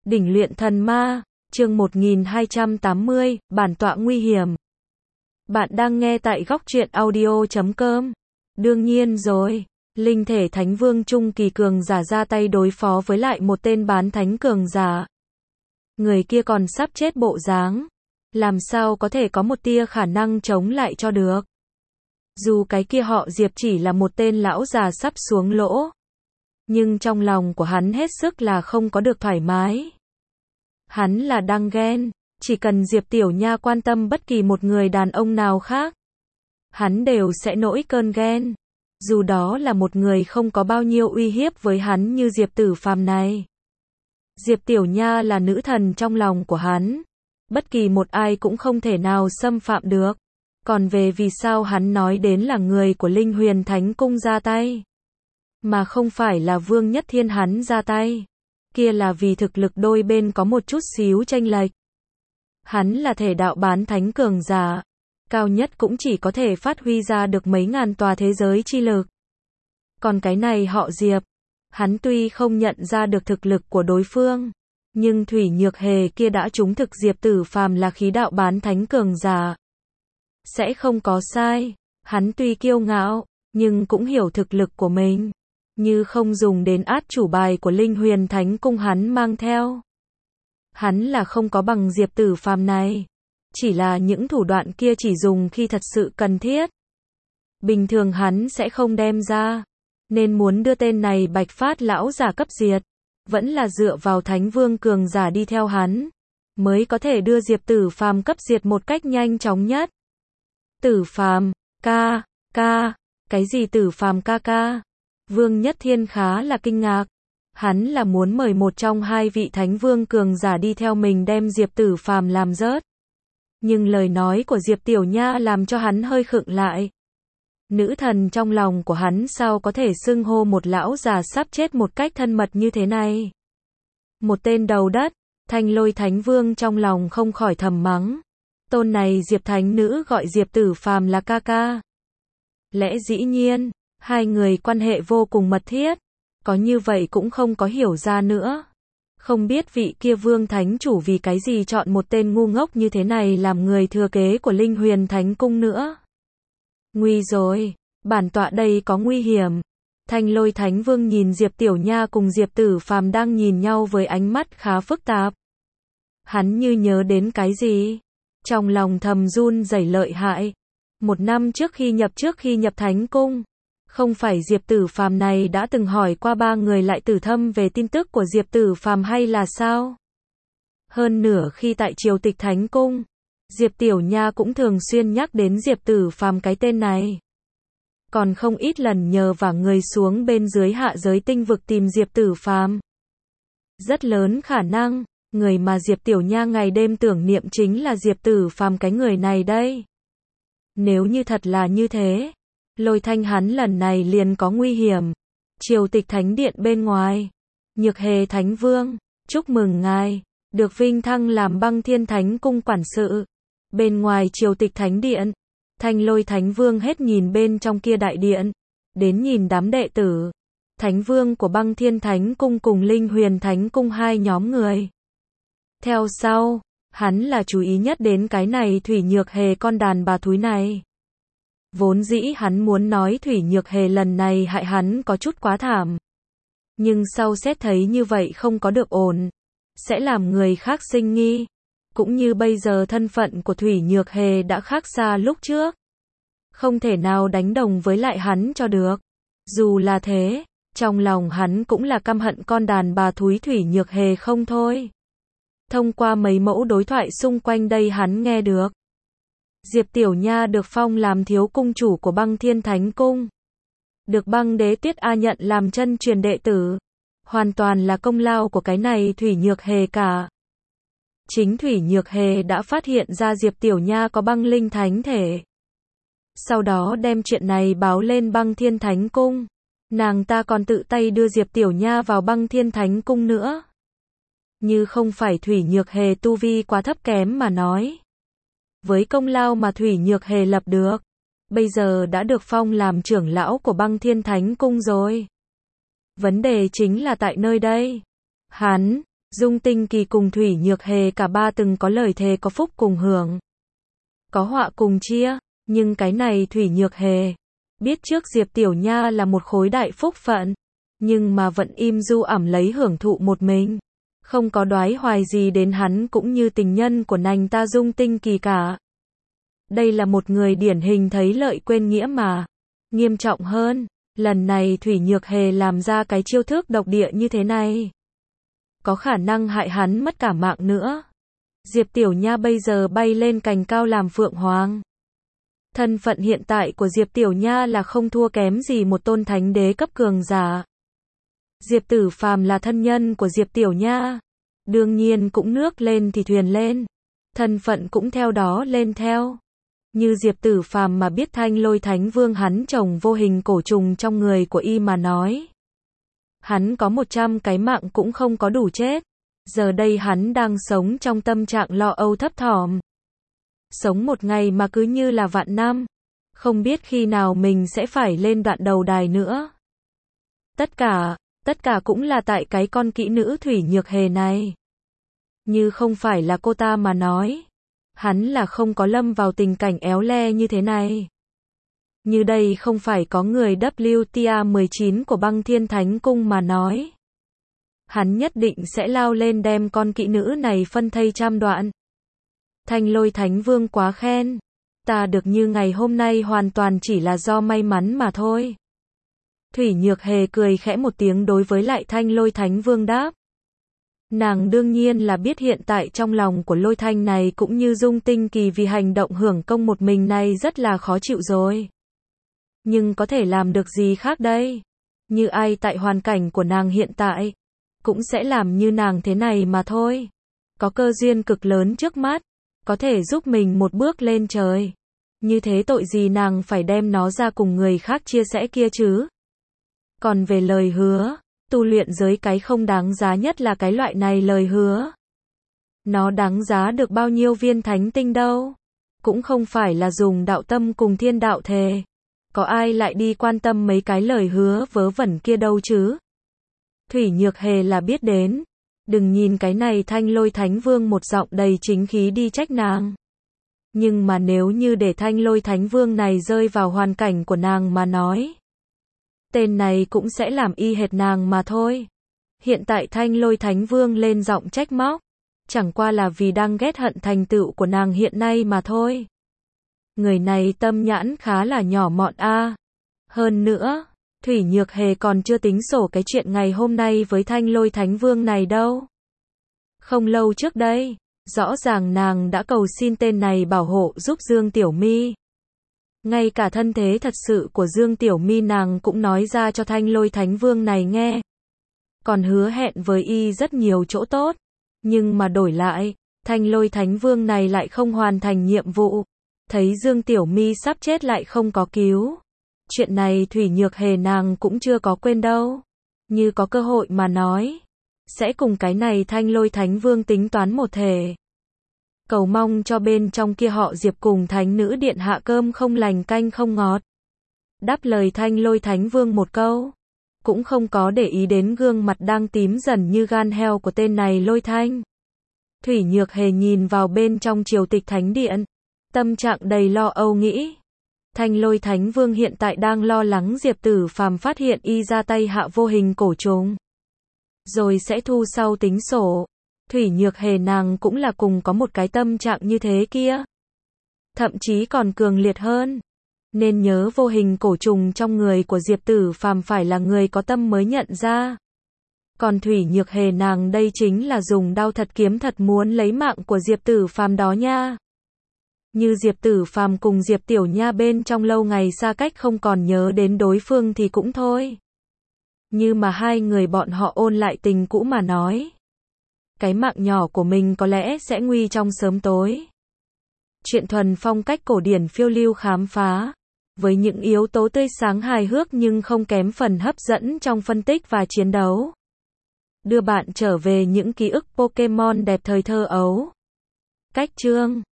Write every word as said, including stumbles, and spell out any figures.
Đỉnh luyện thần ma, chương một nghìn hai trăm tám mươi, bản tọa nguy hiểm. Bạn đang nghe tại góc truyện audio chấm com. Đương nhiên rồi, linh thể thánh vương trung kỳ cường giả ra tay đối phó với lại một tên bán thánh cường giả. Người kia còn sắp chết bộ dáng, làm sao có thể có một tia khả năng chống lại cho được. Dù cái kia họ Diệp chỉ là một tên lão già sắp xuống lỗ, nhưng trong lòng của hắn hết sức là không có được thoải mái. Hắn là đang ghen, chỉ cần Diệp Tiểu Nha quan tâm bất kỳ một người đàn ông nào khác, hắn đều sẽ nổi cơn ghen. Dù đó là một người không có bao nhiêu uy hiếp với hắn như Diệp Tử Phàm này. Diệp Tiểu Nha là nữ thần trong lòng của hắn, bất kỳ một ai cũng không thể nào xâm phạm được. Còn về vì sao hắn nói đến là người của Linh Huyền Thánh Cung ra tay, mà không phải là Vương Nhất Thiên hắn ra tay, kia là vì thực lực đôi bên có một chút xíu chênh lệch. Hắn là thể đạo bán thánh cường giả, cao nhất cũng chỉ có thể phát huy ra được mấy ngàn tòa thế giới chi lực. Còn cái này họ Diệp, hắn tuy không nhận ra được thực lực của đối phương, nhưng Thủy Nhược Hề kia đã trúng thực Diệp Tử Phàm là khí đạo bán thánh cường giả. Sẽ không có sai, hắn tuy kiêu ngạo, nhưng cũng hiểu thực lực của mình, như không dùng đến át chủ bài của Linh Huyền Thánh Cung hắn mang theo. Hắn là không có bằng Diệp Tử Phàm này, chỉ là những thủ đoạn kia chỉ dùng khi thật sự cần thiết. Bình thường hắn sẽ không đem ra, nên muốn đưa tên này bạch phát lão giả cấp diệt, vẫn là dựa vào Thánh Vương cường giả đi theo hắn, mới có thể đưa Diệp Tử Phàm cấp diệt một cách nhanh chóng nhất. Tử Phàm, ca, ca, cái gì Tử Phàm ca ca? Vương Nhất Thiên khá là kinh ngạc. Hắn là muốn mời một trong hai vị Thánh Vương cường giả đi theo mình đem Diệp Tử Phàm làm rớt. Nhưng lời nói của Diệp Tiểu Nha làm cho hắn hơi khựng lại. Nữ thần trong lòng của hắn sao có thể xưng hô một lão già sắp chết một cách thân mật như thế này? Một tên đầu đất, Thanh Lôi Thánh Vương trong lòng không khỏi thầm mắng. Tôn này Diệp Thánh Nữ gọi Diệp Tử Phàm là ca ca. Lẽ dĩ nhiên, hai người quan hệ vô cùng mật thiết, có như vậy cũng không có hiểu ra nữa. Không biết vị kia Vương Thánh Chủ vì cái gì chọn một tên ngu ngốc như thế này làm người thừa kế của Linh Huyền Thánh Cung nữa. Nguy rồi, bản tọa đây có nguy hiểm. Thanh Lôi Thánh Vương nhìn Diệp Tiểu Nha cùng Diệp Tử Phàm đang nhìn nhau với ánh mắt khá phức tạp. Hắn như nhớ đến cái gì, trong lòng thầm run rẩy lợi hại. Một năm trước khi nhập trước khi nhập Thánh Cung, không phải Diệp Tử Phàm này đã từng hỏi qua ba người lại Tử Thâm về tin tức của Diệp Tử Phàm hay là sao? Hơn nửa khi tại triều tịch Thánh Cung, Diệp Tiểu Nha cũng thường xuyên nhắc đến Diệp Tử Phàm cái tên này. Còn không ít lần nhờ vả người xuống bên dưới hạ giới tinh vực tìm Diệp Tử Phàm. Rất lớn khả năng, người mà Diệp Tiểu Nha ngày đêm tưởng niệm chính là Diệp Tử Phàm cái người này đây. Nếu như thật là như thế, Lôi Thanh hắn lần này liền có nguy hiểm. Triều tịch Thánh Điện bên ngoài, Nhược Hề Thánh Vương, chúc mừng ngài, được vinh thăng làm Băng Thiên Thánh Cung quản sự. Bên ngoài triều tịch Thánh Điện, Thanh Lôi Thánh Vương hết nhìn bên trong kia đại điện, đến nhìn đám đệ tử, Thánh Vương của Băng Thiên Thánh Cung cùng Linh Huyền Thánh Cung hai nhóm người. Theo sau, hắn là chú ý nhất đến cái này Thủy Nhược Hề con đàn bà thúi này. Vốn dĩ hắn muốn nói Thủy Nhược Hề lần này hại hắn có chút quá thảm. Nhưng sau xét thấy như vậy không có được ổn, sẽ làm người khác sinh nghi. Cũng như bây giờ thân phận của Thủy Nhược Hề đã khác xa lúc trước. Không thể nào đánh đồng với lại hắn cho được. Dù là thế, trong lòng hắn cũng là căm hận con đàn bà thúi Thủy Nhược Hề không thôi. Thông qua mấy mẫu đối thoại xung quanh đây hắn nghe được. Diệp Tiểu Nha được phong làm thiếu cung chủ của Băng Thiên Thánh Cung. Được Băng Đế Tiết A nhận làm chân truyền đệ tử. Hoàn toàn là công lao của cái này Thủy Nhược Hề cả. Chính Thủy Nhược Hề đã phát hiện ra Diệp Tiểu Nha có băng linh thánh thể. Sau đó đem chuyện này báo lên Băng Thiên Thánh Cung. Nàng ta còn tự tay đưa Diệp Tiểu Nha vào Băng Thiên Thánh Cung nữa. Như không phải Thủy Nhược Hề tu vi quá thấp kém mà nói. Với công lao mà Thủy Nhược Hề lập được, bây giờ đã được phong làm trưởng lão của Băng Thiên Thánh Cung rồi. Vấn đề chính là tại nơi đây. Hắn, Dung Tinh Kỳ cùng Thủy Nhược Hề cả ba từng có lời thề có phúc cùng hưởng, có họa cùng chia, nhưng cái này Thủy Nhược Hề biết trước Diệp Tiểu Nha là một khối đại phúc phận, nhưng mà vẫn im du ẩm lấy hưởng thụ một mình, không có đoái hoài gì đến hắn cũng như tình nhân của nàng ta Dung Tinh Kỳ cả. Đây là một người điển hình thấy lợi quên nghĩa mà. Nghiêm trọng hơn, lần này Thủy Nhược Hề làm ra cái chiêu thức độc địa như thế này, có khả năng hại hắn mất cả mạng nữa. Diệp Tiểu Nha bây giờ bay lên cành cao làm phượng hoàng. Thân phận hiện tại của Diệp Tiểu Nha là không thua kém gì một tôn thánh đế cấp cường giả. Diệp Tử Phàm là thân nhân của Diệp Tiểu Nha, đương nhiên cũng nước lên thì thuyền lên, thân phận cũng theo đó lên theo. Như Diệp Tử Phàm mà biết Thanh Lôi Thánh Vương hắn trồng vô hình cổ trùng trong người của y mà nói, hắn có một trăm cái mạng cũng không có đủ chết. Giờ đây hắn đang sống trong tâm trạng lo âu thấp thỏm. Sống một ngày mà cứ như là vạn năm, không biết khi nào mình sẽ phải lên đoạn đầu đài nữa. Tất cả, tất cả cũng là tại cái con kỹ nữ Thủy Nhược Hề này. Như không phải là cô ta mà nói, hắn là không có lâm vào tình cảnh éo le như thế này. Như đây không phải có người W T A mười chín của Băng Thiên Thánh Cung mà nói, hắn nhất định sẽ lao lên đem con kỹ nữ này phân thây trăm đoạn. Thanh Lôi Thánh Vương quá khen, ta được như ngày hôm nay hoàn toàn chỉ là do may mắn mà thôi. Thủy Nhược Hề cười khẽ một tiếng đối với lại Thanh Lôi Thánh Vương đáp. Nàng đương nhiên là biết hiện tại trong lòng của Lôi Thanh này cũng như Dung Tinh Kỳ vì hành động hưởng công một mình này rất là khó chịu rồi. Nhưng có thể làm được gì khác đây? Như ai tại hoàn cảnh của nàng hiện tại, cũng sẽ làm như nàng thế này mà thôi. Có cơ duyên cực lớn trước mắt, có thể giúp mình một bước lên trời. Như thế tội gì nàng phải đem nó ra cùng người khác chia sẻ kia chứ? Còn về lời hứa, tu luyện giới cái không đáng giá nhất là cái loại này lời hứa. Nó đáng giá được bao nhiêu viên thánh tinh đâu? Cũng không phải là dùng đạo tâm cùng thiên đạo thề. Có ai lại đi quan tâm mấy cái lời hứa vớ vẩn kia đâu chứ? Thủy Nhược Hề là biết đến. Đừng nhìn cái này Thanh Lôi Thánh Vương một giọng đầy chính khí đi trách nàng. Nhưng mà nếu như để Thanh Lôi Thánh Vương này rơi vào hoàn cảnh của nàng mà nói, tên này cũng sẽ làm y hệt nàng mà thôi. Hiện tại Thanh Lôi Thánh Vương lên giọng trách móc, chẳng qua là vì đang ghét hận thành tựu của nàng hiện nay mà thôi. Người này tâm nhãn khá là nhỏ mọn a. Hơn nữa, Thủy Nhược Hề còn chưa tính sổ cái chuyện ngày hôm nay với Thanh Lôi Thánh Vương này đâu. Không lâu trước đây, rõ ràng nàng đã cầu xin tên này bảo hộ giúp Dương Tiểu My. Ngay cả thân thế thật sự của Dương Tiểu My nàng cũng nói ra cho Thanh Lôi Thánh Vương này nghe. Còn hứa hẹn với y rất nhiều chỗ tốt. Nhưng mà đổi lại, Thanh Lôi Thánh Vương này lại không hoàn thành nhiệm vụ. Thấy Dương Tiểu My sắp chết lại không có cứu. Chuyện này Thủy Nhược Hề nàng cũng chưa có quên đâu. Như có cơ hội mà nói, sẽ cùng cái này Thanh Lôi Thánh Vương tính toán một thể. Cầu mong cho bên trong kia họ Diệp cùng Thánh Nữ Điện hạ cơm không lành canh không ngọt. Đáp lời Thanh Lôi Thánh Vương một câu, cũng không có để ý đến gương mặt đang tím dần như gan heo của tên này Lôi Thanh. Thủy Nhược Hề nhìn vào bên trong triều tịch thánh điện, tâm trạng đầy lo âu nghĩ. Thanh Lôi Thánh Vương hiện tại đang lo lắng Diệp Tử Phàm phát hiện y ra tay hạ vô hình cổ trùng, rồi sẽ thu sau tính sổ. Thủy Nhược Hề nàng cũng là cùng có một cái tâm trạng như thế kia. Thậm chí còn cường liệt hơn. Nên nhớ vô hình cổ trùng trong người của Diệp Tử Phàm phải là người có tâm mới nhận ra. Còn Thủy Nhược Hề nàng đây chính là dùng đao thật kiếm thật muốn lấy mạng của Diệp Tử Phàm đó nha. Như Diệp Tử Phàm cùng Diệp Tiểu Nha bên trong lâu ngày xa cách không còn nhớ đến đối phương thì cũng thôi. Như mà hai người bọn họ ôn lại tình cũ mà nói, cái mạng nhỏ của mình có lẽ sẽ nguy trong sớm tối. Chuyện thuần phong cách cổ điển phiêu lưu khám phá, với những yếu tố tươi sáng hài hước nhưng không kém phần hấp dẫn trong phân tích và chiến đấu. Đưa bạn trở về những ký ức Pokemon đẹp thời thơ ấu. Cách chương